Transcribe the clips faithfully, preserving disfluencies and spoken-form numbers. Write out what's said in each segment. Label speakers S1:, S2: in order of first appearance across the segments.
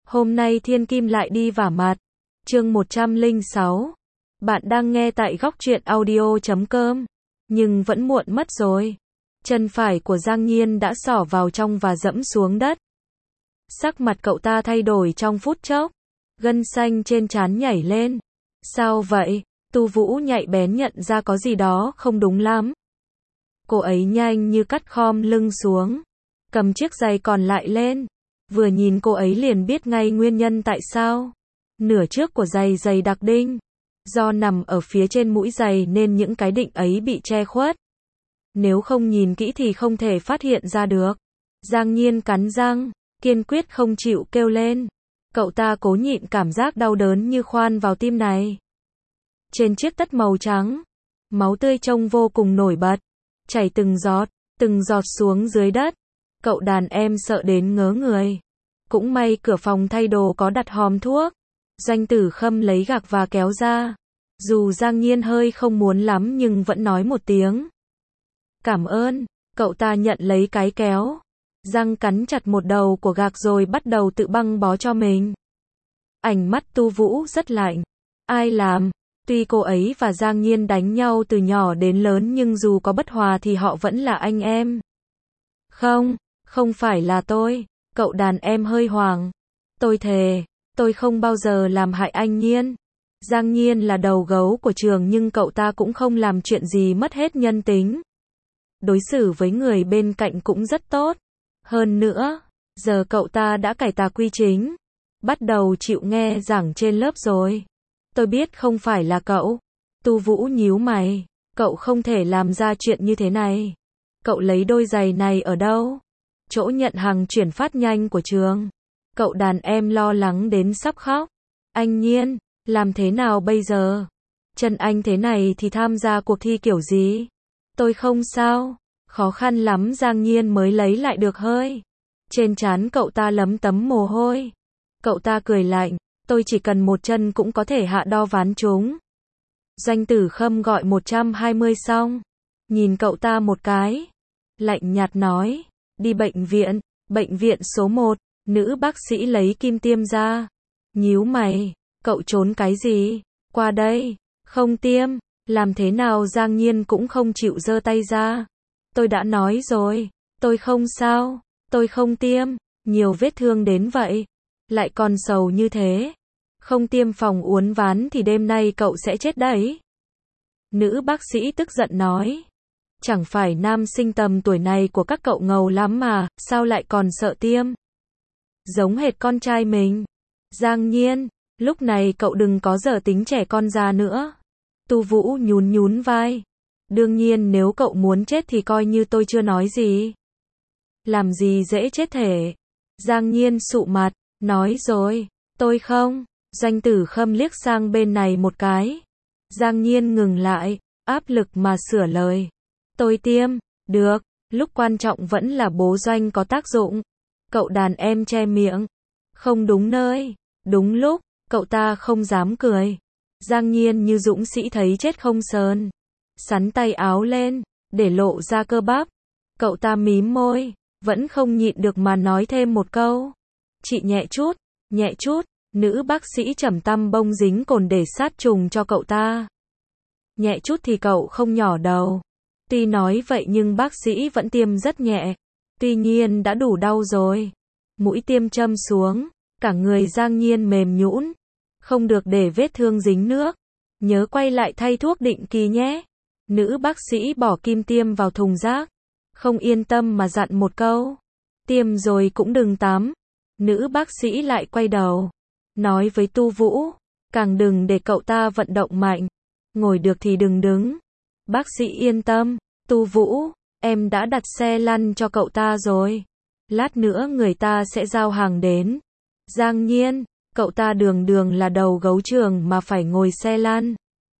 S1: Hôm nay thiên kim lại đi vả mặt. Chương một trăm lẻ sáu. Bạn đang nghe tại góc truyện audio chấm com. Nhưng vẫn muộn mất rồi. Chân phải của Giang Nhiên đã xỏ vào trong và dẫm xuống đất. Sắc mặt cậu ta thay đổi trong phút chốc. Gân xanh trên trán nhảy lên. Sao vậy? Tu Vũ nhạy bén nhận ra có gì đó không đúng lắm. Cô ấy nhanh như cắt khom lưng xuống. Cầm chiếc giày còn lại lên. Vừa nhìn cô ấy liền biết ngay nguyên nhân tại sao. Nửa trước của giày dày đặc đinh. Do nằm ở phía trên mũi giày nên những cái định ấy bị che khuất. Nếu không nhìn kỹ thì không thể phát hiện ra được. Giang Nhiên cắn răng, kiên quyết không chịu kêu lên. Cậu ta cố nhịn cảm giác đau đớn như khoan vào tim này. Trên chiếc tất màu trắng, máu tươi trông vô cùng nổi bật, chảy từng giọt, từng giọt xuống dưới đất. Cậu đàn em sợ đến ngớ người. Cũng may cửa phòng thay đồ có đặt hòm thuốc. Doanh Tử Khâm lấy gạc và kéo ra. Dù Giang Nhiên hơi không muốn lắm nhưng vẫn nói một tiếng. Cảm ơn, cậu ta nhận lấy cái kéo. Răng cắn chặt một đầu của gạc rồi bắt đầu tự băng bó cho mình. Ánh mắt Tu Vũ rất lạnh. Ai làm? Tuy cô ấy và Giang Nhiên đánh nhau từ nhỏ đến lớn nhưng dù có bất hòa thì họ vẫn là anh em. Không, không phải là tôi. Cậu đàn em hơi hoảng. Tôi thề, tôi không bao giờ làm hại anh Nhiên. Giang Nhiên là đầu gấu của trường nhưng cậu ta cũng không làm chuyện gì mất hết nhân tính. Đối xử với người bên cạnh cũng rất tốt. Hơn nữa, giờ cậu ta đã cải tà quy chính. Bắt đầu chịu nghe giảng trên lớp rồi. Tôi biết không phải là cậu. Tu Vũ nhíu mày. Cậu không thể làm ra chuyện như thế này. Cậu lấy đôi giày này ở đâu? Chỗ nhận hàng chuyển phát nhanh của trường. Cậu đàn em lo lắng đến sắp khóc. Anh Nhiên, làm thế nào bây giờ? Chân anh thế này thì tham gia cuộc thi kiểu gì? Tôi không sao. Khó khăn lắm Giang Nhiên mới lấy lại được hơi. Trên trán cậu ta lấm tấm mồ hôi. Cậu ta cười lạnh. Tôi chỉ cần một chân cũng có thể hạ đo ván chúng. Doanh Tử Khâm gọi một trăm hai mươi xong. Nhìn cậu ta một cái. Lạnh nhạt nói. Đi bệnh viện. Bệnh viện số một. Nữ bác sĩ lấy kim tiêm ra. Nhíu mày. Cậu trốn cái gì? Qua đây. Không tiêm. Làm thế nào Giang Nhiên cũng không chịu giơ tay ra. Tôi đã nói rồi. Tôi không sao. Tôi không tiêm. Nhiều vết thương đến vậy. Lại còn sầu như thế. Không tiêm phòng uốn ván thì đêm nay cậu sẽ chết đấy. Nữ bác sĩ tức giận nói. Chẳng phải nam sinh tầm tuổi này của các cậu ngầu lắm mà, sao lại còn sợ tiêm? Giống hệt con trai mình. Giang Nhiên, lúc này cậu đừng có dở tính trẻ con già nữa. Tu Vũ nhún nhún vai. Đương nhiên nếu cậu muốn chết thì coi như tôi chưa nói gì. Làm gì dễ chết thể. Giang Nhiên sụ mặt, nói rồi, tôi không. Doanh Tử Khâm liếc sang bên này một cái. Giang Nhiên ngừng lại, áp lực mà sửa lời. Tôi tiêm, được, lúc quan trọng vẫn là bố Doanh có tác dụng. Cậu đàn em che miệng. Không đúng nơi, đúng lúc, cậu ta không dám cười. Giang Nhiên như dũng sĩ thấy chết không sờn. Sắn tay áo lên, để lộ ra cơ bắp. Cậu ta mím môi, vẫn không nhịn được mà nói thêm một câu. Chị nhẹ chút, nhẹ chút. Nữ bác sĩ chẩm tăm bông dính cồn để sát trùng cho cậu ta. Nhẹ chút thì cậu không nhỏ đầu. Tuy nói vậy nhưng bác sĩ vẫn tiêm rất nhẹ. Tuy nhiên đã đủ đau rồi. Mũi tiêm châm xuống. Cả người Giang Nhiên mềm nhũn. Không được để vết thương dính nước. Nhớ quay lại thay thuốc định kỳ nhé. Nữ bác sĩ bỏ kim tiêm vào thùng rác. Không yên tâm mà dặn một câu. Tiêm rồi cũng đừng tắm. Nữ bác sĩ lại quay đầu. Nói với Tu Vũ. Càng đừng để cậu ta vận động mạnh. Ngồi được thì đừng đứng. Bác sĩ yên tâm. Tu Vũ, em đã đặt xe lăn cho cậu ta rồi. Lát nữa người ta sẽ giao hàng đến. Giang Nhiên, cậu ta đường đường là đầu gấu trường mà phải ngồi xe lăn.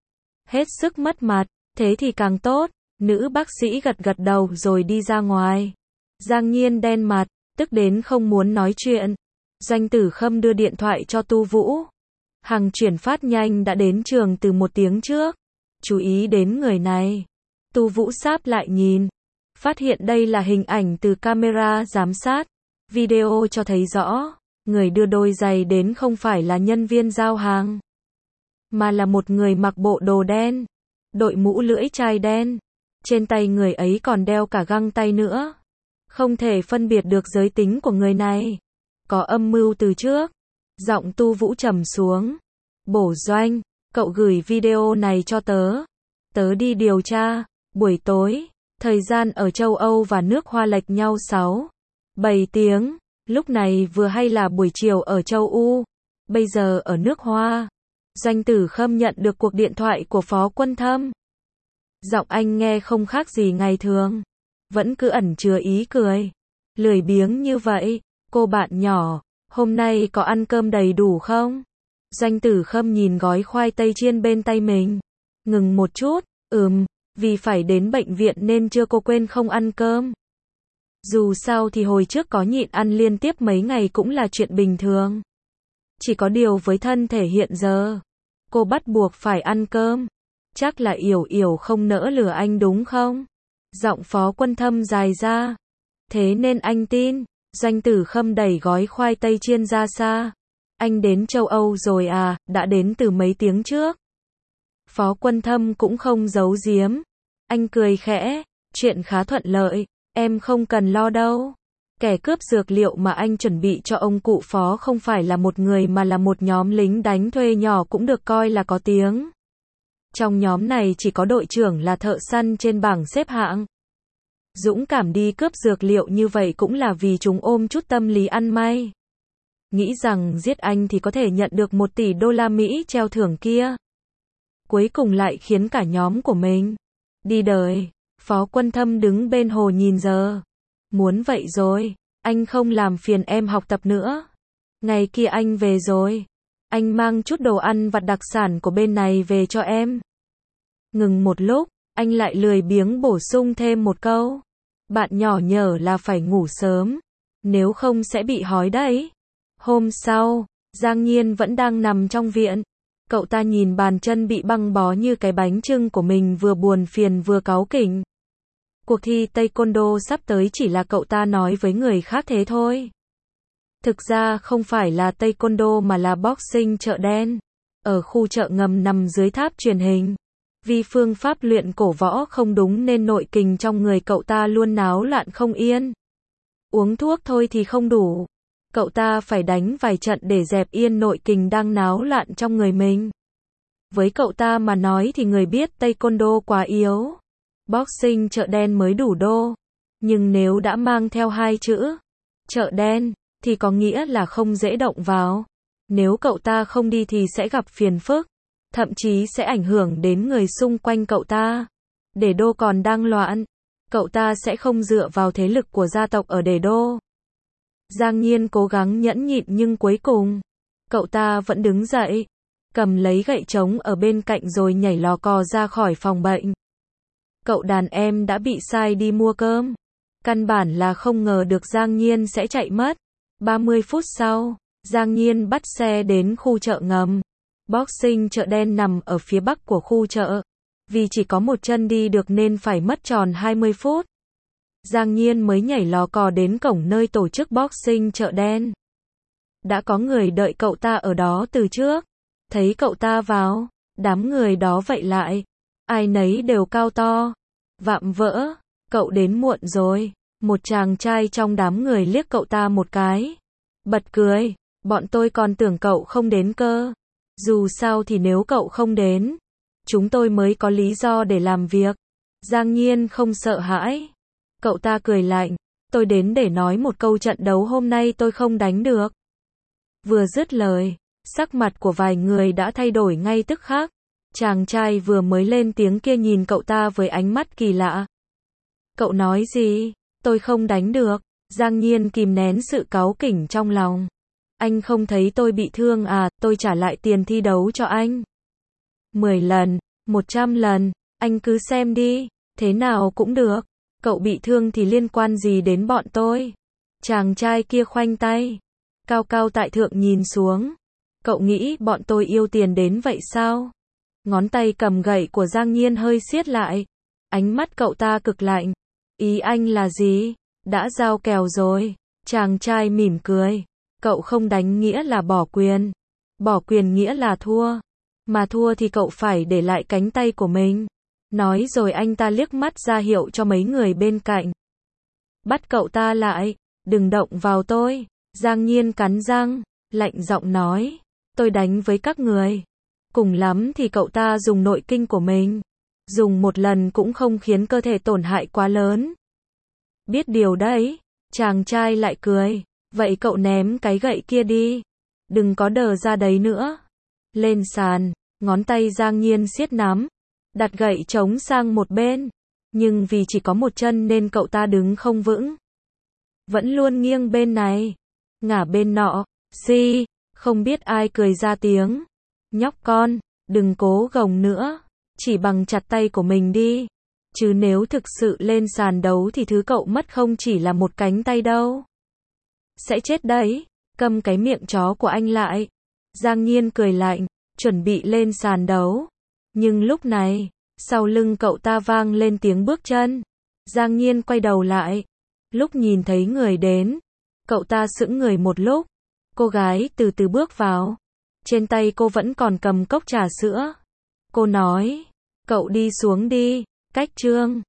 S1: Hết sức mất mặt, thế thì càng tốt. Nữ bác sĩ gật gật đầu rồi đi ra ngoài. Giang Nhiên đen mặt, tức đến không muốn nói chuyện. Doanh Tử Khâm đưa điện thoại cho Tu Vũ. Hàng chuyển phát nhanh đã đến trường từ một tiếng trước. Chú ý đến người này. Tu Vũ sáp lại nhìn. Phát hiện đây là hình ảnh từ camera giám sát. Video cho thấy rõ. Người đưa đôi giày đến không phải là nhân viên giao hàng, mà là một người mặc bộ đồ đen, đội mũ lưỡi chai đen. Trên tay người ấy còn đeo cả găng tay nữa. Không thể phân biệt được giới tính của người này. Có âm mưu từ trước. Giọng Tu Vũ trầm xuống. Bổ Doanh, cậu gửi video này cho tớ. Tớ đi điều tra. Buổi tối, thời gian ở châu Âu và nước Hoa lệch nhau sáu, bảy tiếng. Lúc này vừa hay là buổi chiều ở châu U. Bây giờ ở nước Hoa. Doanh Tử Khâm nhận được cuộc điện thoại của Phó Quân Thâm. Giọng anh nghe không khác gì ngày thường. Vẫn cứ ẩn chứa ý cười. Lười biếng như vậy. Cô bạn nhỏ, hôm nay có ăn cơm đầy đủ không? Doanh Tử Khâm nhìn gói khoai tây chiên bên tay mình. Ngừng một chút. Ừm, vì phải đến bệnh viện nên chưa cô quên không ăn cơm. Dù sao thì hồi trước có nhịn ăn liên tiếp mấy ngày cũng là chuyện bình thường. Chỉ có điều với thân thể hiện giờ, cô bắt buộc phải ăn cơm. Chắc là Yểu Yểu không nỡ lừa anh đúng không? Giọng Phó Quân Thâm dài ra. Thế nên anh tin. Doanh Tử Khâm đẩy gói khoai tây chiên ra xa. Anh đến châu Âu rồi à, đã đến từ mấy tiếng trước. Phó Quân Thâm cũng không giấu giếm. Anh cười khẽ. Chuyện khá thuận lợi. Em không cần lo đâu. Kẻ cướp dược liệu mà anh chuẩn bị cho ông cụ Phó không phải là một người mà là một nhóm lính đánh thuê nhỏ cũng được coi là có tiếng. Trong nhóm này chỉ có đội trưởng là thợ săn trên bảng xếp hạng. Dũng cảm đi cướp dược liệu như vậy cũng là vì chúng ôm chút tâm lý ăn may. Nghĩ rằng giết anh thì có thể nhận được một tỷ đô la Mỹ treo thưởng kia. Cuối cùng lại khiến cả nhóm của mình đi đời. Phó Quân Thâm đứng bên hồ nhìn giờ. Muốn vậy rồi, anh không làm phiền em học tập nữa. Ngày kia anh về rồi. Anh mang chút đồ ăn vặt đặc sản của bên này về cho em. Ngừng một lúc, anh lại lười biếng bổ sung thêm một câu. Bạn nhỏ nhờ là phải ngủ sớm. Nếu không sẽ bị hói đấy. Hôm sau, Giang Nhiên vẫn đang nằm trong viện. Cậu ta nhìn bàn chân bị băng bó như cái bánh chưng của mình vừa buồn phiền vừa cáu kỉnh. Cuộc thi Taekwondo sắp tới chỉ là cậu ta nói với người khác thế thôi. Thực ra không phải là Taekwondo mà là boxing chợ đen. Ở khu chợ ngầm nằm dưới tháp truyền hình. Vì phương pháp luyện cổ võ không đúng nên nội kình trong người cậu ta luôn náo loạn không yên. Uống thuốc thôi thì không đủ. Cậu ta phải đánh vài trận để dẹp yên nội kình đang náo loạn trong người mình. Với cậu ta mà nói thì người biết Taekwondo quá yếu. Boxing chợ đen mới đủ đô. Nhưng nếu đã mang theo hai chữ chợ đen thì có nghĩa là không dễ động vào. Nếu cậu ta không đi thì sẽ gặp phiền phức. Thậm chí sẽ ảnh hưởng đến người xung quanh cậu ta. Để đô còn đang loạn. Cậu ta sẽ không dựa vào thế lực của gia tộc ở Đề Đô. Giang Nhiên cố gắng nhẫn nhịn nhưng cuối cùng, cậu ta vẫn đứng dậy. Cầm lấy gậy trống ở bên cạnh rồi nhảy lò cò ra khỏi phòng bệnh. Cậu đàn em đã bị sai đi mua cơm. Căn bản là không ngờ được Giang Nhiên sẽ chạy mất. ba mươi phút sau, Giang Nhiên bắt xe đến khu chợ ngầm. Boxing chợ đen nằm ở phía bắc của khu chợ. Vì chỉ có một chân đi được nên phải mất tròn hai mươi phút. Giang Nhiên mới nhảy lò cò đến cổng nơi tổ chức boxing chợ đen. Đã có người đợi cậu ta ở đó từ trước. Thấy cậu ta vào, đám người đó vậy lại. Ai nấy đều cao to. Vạm vỡ, cậu đến muộn rồi. Một chàng trai trong đám người liếc cậu ta một cái. Bật cười, bọn tôi còn tưởng cậu không đến cơ. Dù sao thì nếu cậu không đến, chúng tôi mới có lý do để làm việc. Giang Nhiên không sợ hãi. Cậu ta cười lạnh. Tôi đến để nói một câu trận đấu hôm nay tôi không đánh được. Vừa dứt lời, sắc mặt của vài người đã thay đổi ngay tức khắc. Chàng trai vừa mới lên tiếng kia nhìn cậu ta với ánh mắt kỳ lạ. Cậu nói gì? Tôi không đánh được. Giang Nhiên kìm nén sự cáu kỉnh trong lòng. Anh không thấy tôi bị thương à, tôi trả lại tiền thi đấu cho anh. mười lần, một trăm lần, anh cứ xem đi, thế nào cũng được. Cậu bị thương thì liên quan gì đến bọn tôi? Chàng trai kia khoanh tay, cao cao tại thượng nhìn xuống. Cậu nghĩ bọn tôi yêu tiền đến vậy sao? Ngón tay cầm gậy của Giang Nhiên hơi siết lại. Ánh mắt cậu ta cực lạnh. Ý anh là gì? Đã giao kèo rồi. Chàng trai mỉm cười. Cậu không đánh nghĩa là bỏ quyền. Bỏ quyền nghĩa là thua. Mà thua thì cậu phải để lại cánh tay của mình. Nói rồi anh ta liếc mắt ra hiệu cho mấy người bên cạnh. Bắt cậu ta lại, đừng động vào tôi. Giang Nhiên cắn răng, lạnh giọng nói. Tôi đánh với các người. Cùng lắm thì cậu ta dùng nội kinh của mình. Dùng một lần cũng không khiến cơ thể tổn hại quá lớn. Biết điều đấy, chàng trai lại cười. Vậy cậu ném cái gậy kia đi. Đừng có đờ ra đấy nữa. Lên sàn, ngón tay Giang Nhiên siết nắm. Đặt gậy trống sang một bên. Nhưng vì chỉ có một chân nên cậu ta đứng không vững. Vẫn luôn nghiêng bên này. Ngả bên nọ. Xì, không biết ai cười ra tiếng. Nhóc con, đừng cố gồng nữa. Chỉ bằng chặt tay của mình đi. Chứ nếu thực sự lên sàn đấu thì thứ cậu mất không chỉ là một cánh tay đâu. Sẽ chết đấy. Câm cái miệng chó của anh lại. Giang Nhiên cười lạnh, chuẩn bị lên sàn đấu. Nhưng lúc này, sau lưng cậu ta vang lên tiếng bước chân. Giang Nhiên quay đầu lại. Lúc nhìn thấy người đến, cậu ta sững người một lúc. Cô gái từ từ bước vào. Trên tay cô vẫn còn cầm cốc trà sữa. Cô nói, cậu đi xuống đi, Cách Trương.